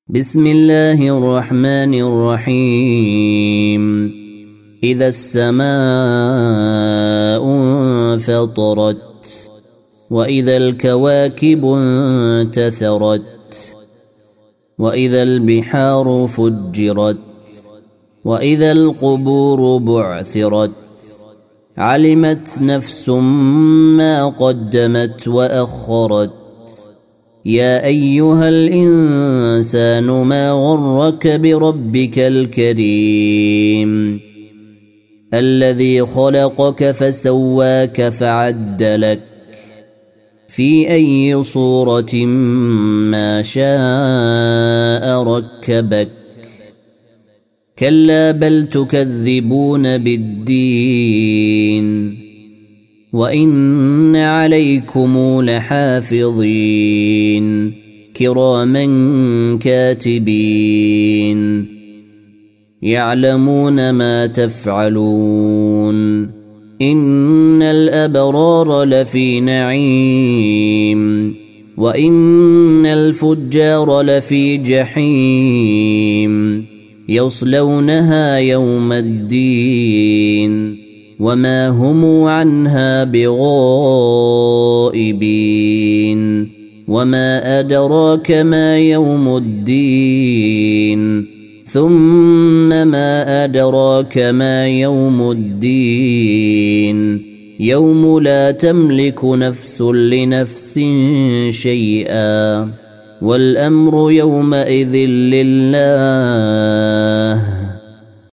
بسم الله الرحمن الرحيم. إذا السماء انفطرت وإذا الكواكب انتثرت وإذا البحار فجرت وإذا القبور بعثرت علمت نفس ما قدمت وأخرت. يا أيها الإنسان ما غرك بربك الكريم الذي خلقك فسواك فعدلك في أي صورة ما شاء ركبك. كلا بل تكذبون بالدين وإن عليكم لحافظين كراما كاتبين يعلمون ما تفعلون. إن الأبرار لفي نعيم وإن الفجار لفي جحيم يصلونها يوم الدين وما هم عنها بغائبين. وما أدراك ما يوم الدين ثم ما أدراك ما يوم الدين يوم لا تملك نفس لنفس شيئا والأمر يومئذ لله